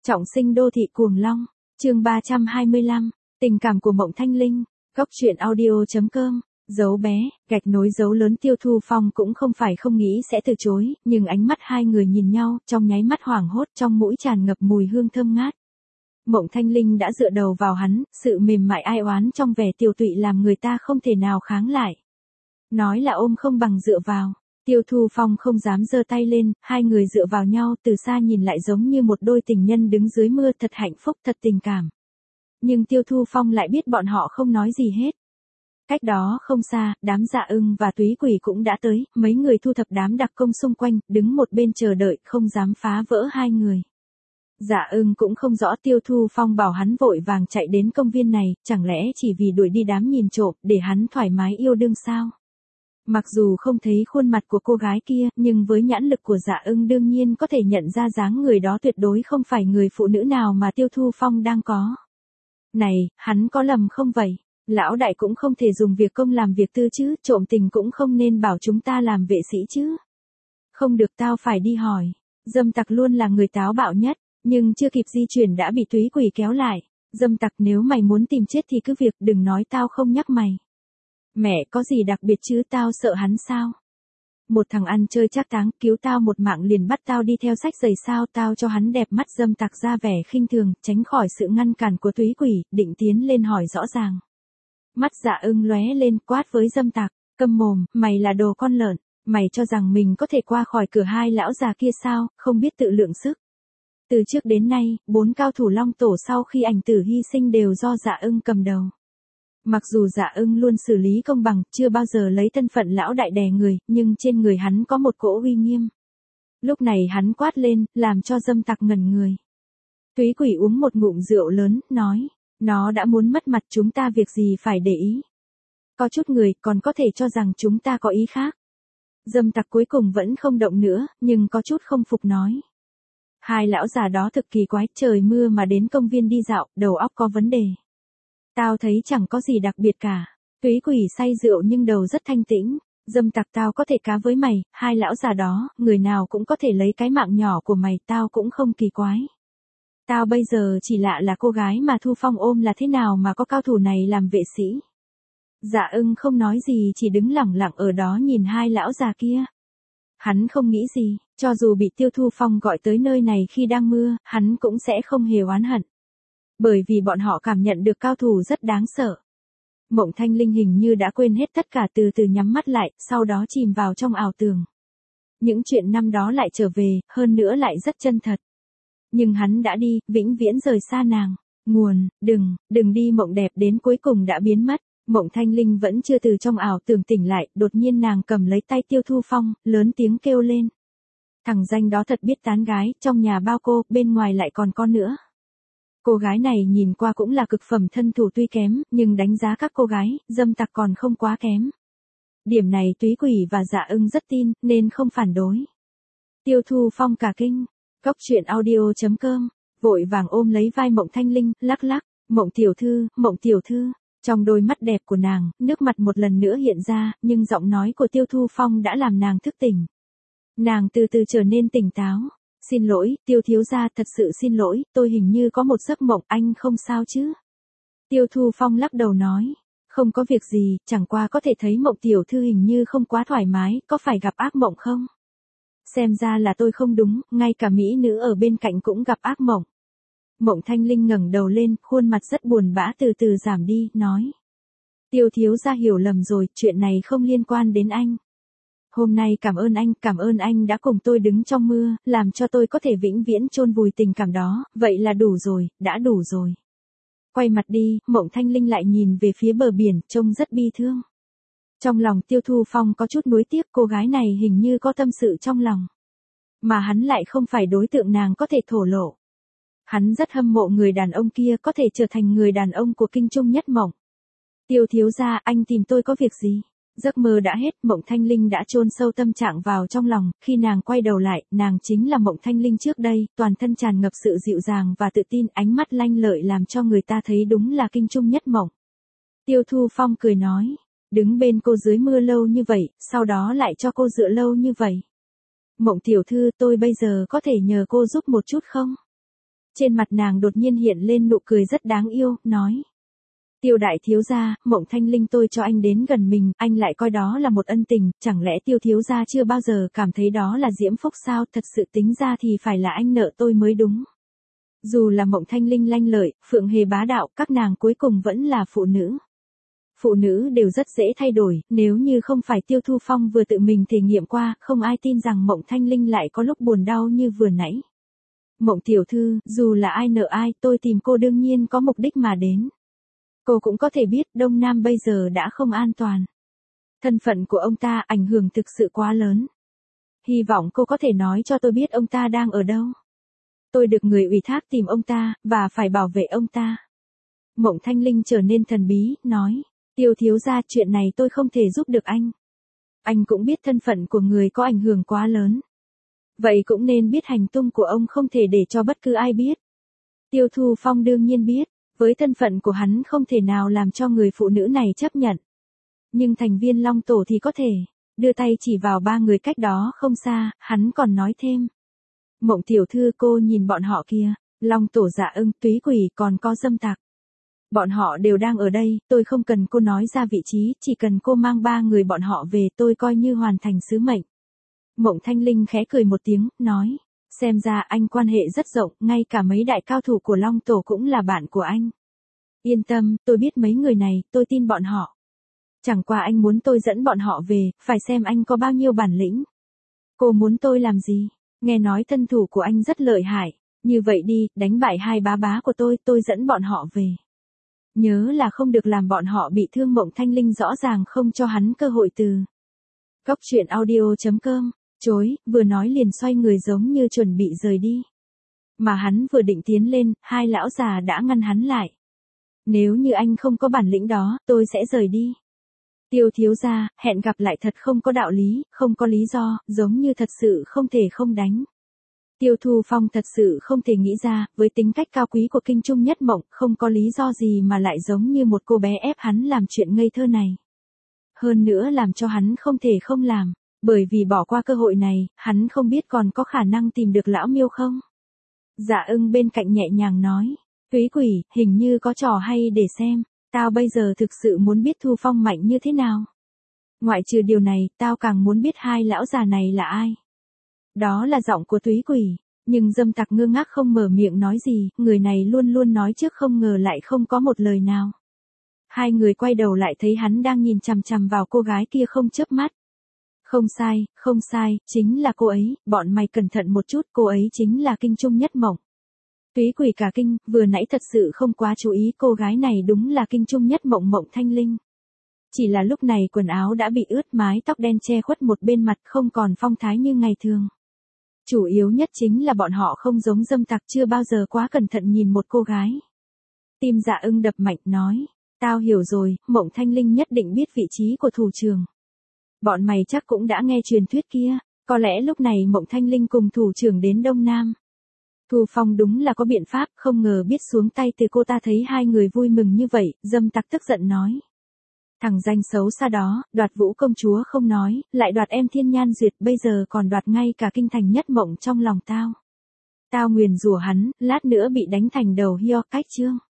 Trọng sinh đô thị cuồng long, chương 325, tình cảm của Mộng Thanh Linh, góc truyện audio.com, dấu bé, gạch nối dấu lớn. Tiêu Thu Phong cũng không phải không nghĩ sẽ từ chối, nhưng ánh mắt hai người nhìn nhau, trong nháy mắt hoảng hốt, trong mũi tràn ngập mùi hương thơm ngát. Mộng Thanh Linh đã dựa đầu vào hắn, sự mềm mại ai oán trong vẻ tiều tụy làm người ta không thể nào kháng lại. Nói là ôm không bằng dựa vào. Tiêu Thu Phong không dám giơ tay lên, hai người dựa vào nhau, từ xa nhìn lại giống như một đôi tình nhân đứng dưới mưa, thật hạnh phúc, thật tình cảm. Nhưng Tiêu Thu Phong lại biết bọn họ không nói gì hết. Cách đó không xa, đám Dạ Ưng và Túy Quỷ cũng đã tới, mấy người thu thập đám đặc công xung quanh, đứng một bên chờ đợi, không dám phá vỡ hai người. Dạ Ưng cũng không rõ Tiêu Thu Phong bảo hắn vội vàng chạy đến công viên này, chẳng lẽ chỉ vì đuổi đi đám nhìn trộm, để hắn thoải mái yêu đương sao? Mặc dù không thấy khuôn mặt của cô gái kia, nhưng với nhãn lực của Dạ Ưng đương nhiên có thể nhận ra dáng người đó tuyệt đối không phải người phụ nữ nào mà Tiêu Thu Phong đang có. Này, hắn có lầm không vậy? Lão đại cũng không thể dùng việc công làm việc tư chứ, trộm tình cũng không nên bảo chúng ta làm vệ sĩ chứ. Không được, tao phải đi hỏi. Dâm tặc luôn là người táo bạo nhất, nhưng chưa kịp di chuyển đã bị Túy Quỷ kéo lại. Dâm tặc, nếu mày muốn tìm chết thì cứ việc, đừng nói tao không nhắc mày. Mẹ, có gì đặc biệt chứ, tao sợ hắn sao? Một thằng ăn chơi trác táng, cứu tao một mạng liền bắt tao đi theo sách giày sao? Tao cho hắn đẹp mắt. Dâm tặc ra vẻ khinh thường, tránh khỏi sự ngăn cản của Túy Quỷ, định tiến lên hỏi rõ ràng. Mắt Dạ Ưng lóe lên, quát với dâm tặc, câm mồm, mày là đồ con lợn, mày cho rằng mình có thể qua khỏi cửa hai lão già kia sao, không biết tự lượng sức. Từ trước đến nay, 4 cao thủ Long Tổ sau khi ảnh tử hy sinh đều do Dạ Ưng cầm đầu. Mặc dù Dạ Ưng luôn xử lý công bằng, chưa bao giờ lấy thân phận lão đại đè người, nhưng trên người hắn có một cỗ uy nghiêm. Lúc này hắn quát lên, làm cho dâm tặc ngẩn người. Túy Quỷ uống một ngụm rượu lớn, nói, nó đã muốn mất mặt, chúng ta việc gì phải để ý. Có chút người còn có thể cho rằng chúng ta có ý khác. Dâm tặc cuối cùng vẫn không động nữa, nhưng có chút không phục nói. Hai lão già đó thực kỳ quái, trời mưa mà đến công viên đi dạo, đầu óc có vấn đề. Tao thấy chẳng có gì đặc biệt cả. Túy Quỷ say rượu nhưng đầu rất thanh tĩnh. Dâm tặc, tao có thể cá với mày, hai lão già đó, người nào cũng có thể lấy cái mạng nhỏ của mày, tao cũng không kỳ quái. Tao bây giờ chỉ lạ là cô gái mà Thu Phong ôm là thế nào mà có cao thủ này làm vệ sĩ. Dạ Ưng không nói gì, chỉ đứng lẳng lặng ở đó nhìn hai lão già kia. Hắn không nghĩ gì, cho dù bị Tiêu Thu Phong gọi tới nơi này khi đang mưa, hắn cũng sẽ không hề oán hận. Bởi vì bọn họ cảm nhận được cao thủ rất đáng sợ. Mộng Thanh Linh hình như đã quên hết tất cả, từ từ nhắm mắt lại, sau đó chìm vào trong ảo tưởng. Những chuyện năm đó lại trở về, hơn nữa lại rất chân thật. Nhưng hắn đã đi, vĩnh viễn rời xa nàng. Nguồn, đừng đi. Mộng đẹp đến cuối cùng đã biến mất. Mộng Thanh Linh vẫn chưa từ trong ảo tưởng tỉnh lại, đột nhiên nàng cầm lấy tay Tiêu Thu Phong, lớn tiếng kêu lên. Thằng danh đó thật biết tán gái, trong nhà bao cô, bên ngoài lại còn con nữa. Cô gái này nhìn qua cũng là cực phẩm thân thủ, tuy kém, nhưng đánh giá các cô gái, dâm tặc còn không quá kém. Điểm này Túy Quỷ và Dạ Ưng rất tin, nên không phản đối. Tiêu Thu Phong cả kinh. Góc truyện audio.com, vội vàng ôm lấy vai Mộng Thanh Linh, lắc lắc, Mộng tiểu thư, trong đôi mắt đẹp của nàng, nước mặt một lần nữa hiện ra, nhưng giọng nói của Tiêu Thu Phong đã làm nàng thức tỉnh. Nàng từ từ trở nên tỉnh táo, xin lỗi, Tiêu thiếu gia, thật sự xin lỗi, tôi hình như có một giấc mộng, anh không sao chứ? Tiêu Thu Phong lắc đầu nói, không có việc gì, chẳng qua có thể thấy Mộng tiểu thư hình như không quá thoải mái, có phải gặp ác mộng không? Xem ra là tôi không đúng, ngay cả mỹ nữ ở bên cạnh cũng gặp ác mộng. Mộng Thanh Linh ngẩng đầu lên, khuôn mặt rất buồn bã từ từ giảm đi, nói. Tiêu thiếu gia hiểu lầm rồi, chuyện này không liên quan đến anh. Hôm nay cảm ơn anh đã cùng tôi đứng trong mưa, làm cho tôi có thể vĩnh viễn chôn vùi tình cảm đó, vậy là đủ rồi, đã đủ rồi. Quay mặt đi, Mộng Thanh Linh lại nhìn về phía bờ biển, trông rất bi thương. Trong lòng Tiêu Thu Phong có chút nuối tiếc, cô gái này hình như có tâm sự trong lòng. Mà hắn lại không phải đối tượng nàng có thể thổ lộ. Hắn rất hâm mộ người đàn ông kia có thể trở thành người đàn ông của Kinh Trung Nhất Mộng. Tiêu thiếu gia, anh tìm tôi có việc gì? Giấc mơ đã hết, Mộng Thanh Linh đã chôn sâu tâm trạng vào trong lòng, khi nàng quay đầu lại, nàng chính là Mộng Thanh Linh trước đây, toàn thân tràn ngập sự dịu dàng và tự tin, ánh mắt lanh lợi làm cho người ta thấy đúng là Kinh Trung Nhất Mộng. Tiêu Thu Phong cười nói. Đứng bên cô dưới mưa lâu như vậy, sau đó lại cho cô dựa lâu như vậy. Mộng tiểu thư, tôi bây giờ có thể nhờ cô giúp một chút không? Trên mặt nàng đột nhiên hiện lên nụ cười rất đáng yêu, nói. Tiêu đại thiếu gia, Mộng Thanh Linh tôi cho anh đến gần mình, anh lại coi đó là một ân tình, chẳng lẽ Tiêu thiếu gia chưa bao giờ cảm thấy đó là diễm phúc sao, thật sự tính ra thì phải là anh nợ tôi mới đúng. Dù là Mộng Thanh Linh lanh lợi, Phượng Hề bá đạo, các nàng cuối cùng vẫn là phụ nữ. Phụ nữ đều rất dễ thay đổi, nếu như không phải Tiêu Thu Phong vừa tự mình thể nghiệm qua, không ai tin rằng Mộng Thanh Linh lại có lúc buồn đau như vừa nãy. Mộng tiểu thư, dù là ai nợ ai, tôi tìm cô đương nhiên có mục đích mà đến. Cô cũng có thể biết Đông Nam bây giờ đã không an toàn. Thân phận của ông ta ảnh hưởng thực sự quá lớn. Hy vọng cô có thể nói cho tôi biết ông ta đang ở đâu. Tôi được người ủy thác tìm ông ta, và phải bảo vệ ông ta. Mộng Thanh Linh trở nên thần bí, nói. Tiêu thiếu gia, chuyện này tôi không thể giúp được anh. Anh cũng biết thân phận của người có ảnh hưởng quá lớn. Vậy cũng nên biết hành tung của ông, không thể để cho bất cứ ai biết. Tiêu Thu Phong đương nhiên biết. Với thân phận của hắn không thể nào làm cho người phụ nữ này chấp nhận. Nhưng thành viên Long Tổ thì có thể. Đưa tay chỉ vào ba người cách đó không xa, hắn còn nói thêm. Mộng tiểu thư, cô nhìn bọn họ kia. Long Tổ, Dạ Ưng, Túy Quỷ, còn có Dâm Tặc. Bọn họ đều đang ở đây, tôi không cần cô nói ra vị trí, chỉ cần cô mang ba người bọn họ về, tôi coi như hoàn thành sứ mệnh. Mộng Thanh Linh khẽ cười một tiếng, nói. Xem ra anh quan hệ rất rộng, ngay cả mấy đại cao thủ của Long Tổ cũng là bạn của anh. Yên tâm, tôi biết mấy người này, tôi tin bọn họ. Chẳng qua anh muốn tôi dẫn bọn họ về, phải xem anh có bao nhiêu bản lĩnh. Cô muốn tôi làm gì? Nghe nói thân thủ của anh rất lợi hại. Như vậy đi, đánh bại hai bá bá của tôi dẫn bọn họ về. Nhớ là không được làm bọn họ bị thương. Mộng Thanh Linh rõ ràng không cho hắn cơ hội từ. Góc truyện audio.com. Chối, vừa nói liền xoay người giống như chuẩn bị rời đi. Mà hắn vừa định tiến lên, hai lão già đã ngăn hắn lại. Nếu như anh không có bản lĩnh đó, tôi sẽ rời đi. Tiêu thiếu gia, hẹn gặp lại thật không có đạo lý, không có lý do, giống như thật sự không thể không đánh. Tiêu Thu Phong thật sự không thể nghĩ ra, với tính cách cao quý của Kinh Trung Nhất Mộng, không có lý do gì mà lại giống như một cô bé ép hắn làm chuyện ngây thơ này. Hơn nữa làm cho hắn không thể không làm. Bởi vì bỏ qua cơ hội này, hắn không biết còn có khả năng tìm được lão Miêu không? Dạ Ưng bên cạnh nhẹ nhàng nói. Túy Quỷ, hình như có trò hay để xem. Tao bây giờ thực sự muốn biết Thu Phong mạnh như thế nào. Ngoại trừ điều này, tao càng muốn biết hai lão già này là ai. Đó là giọng của Túy Quỷ. Nhưng Dâm Tặc ngơ ngác không mở miệng nói gì, người này luôn luôn nói trước không ngờ lại không có một lời nào. Hai người quay đầu lại thấy hắn đang nhìn chằm chằm vào cô gái kia không chớp mắt. Không sai, chính là cô ấy, bọn mày cẩn thận một chút, cô ấy chính là Kinh Trung Nhất Mộng. Túy Quỷ cả kinh, vừa nãy thật sự không quá chú ý, cô gái này đúng là Kinh Trung Nhất Mộng, Mộng Thanh Linh. Chỉ là lúc này quần áo đã bị ướt, mái tóc đen che khuất một bên mặt, không còn phong thái như ngày thường. Chủ yếu nhất chính là bọn họ không giống Dâm Tặc, chưa bao giờ quá cẩn thận nhìn một cô gái. Tim Dạ Ưng đập mạnh, nói. Tao hiểu rồi, Mộng Thanh Linh nhất định biết vị trí của thủ trưởng. Bọn mày chắc cũng đã nghe truyền thuyết kia, có lẽ lúc này Mộng Thanh Linh cùng thủ trưởng đến Đông Nam. Thu Phong đúng là có biện pháp, không ngờ biết xuống tay từ cô ta. Thấy hai người vui mừng như vậy, Dâm Tặc tức giận nói. Thằng danh xấu xa đó, đoạt Vũ công chúa không nói, lại đoạt em Thiên Nhan Duyệt, bây giờ còn đoạt ngay cả Kinh Thành Nhất Mộng trong lòng tao. Tao nguyền rủa hắn, lát nữa bị đánh thành đầu heo, cách chương.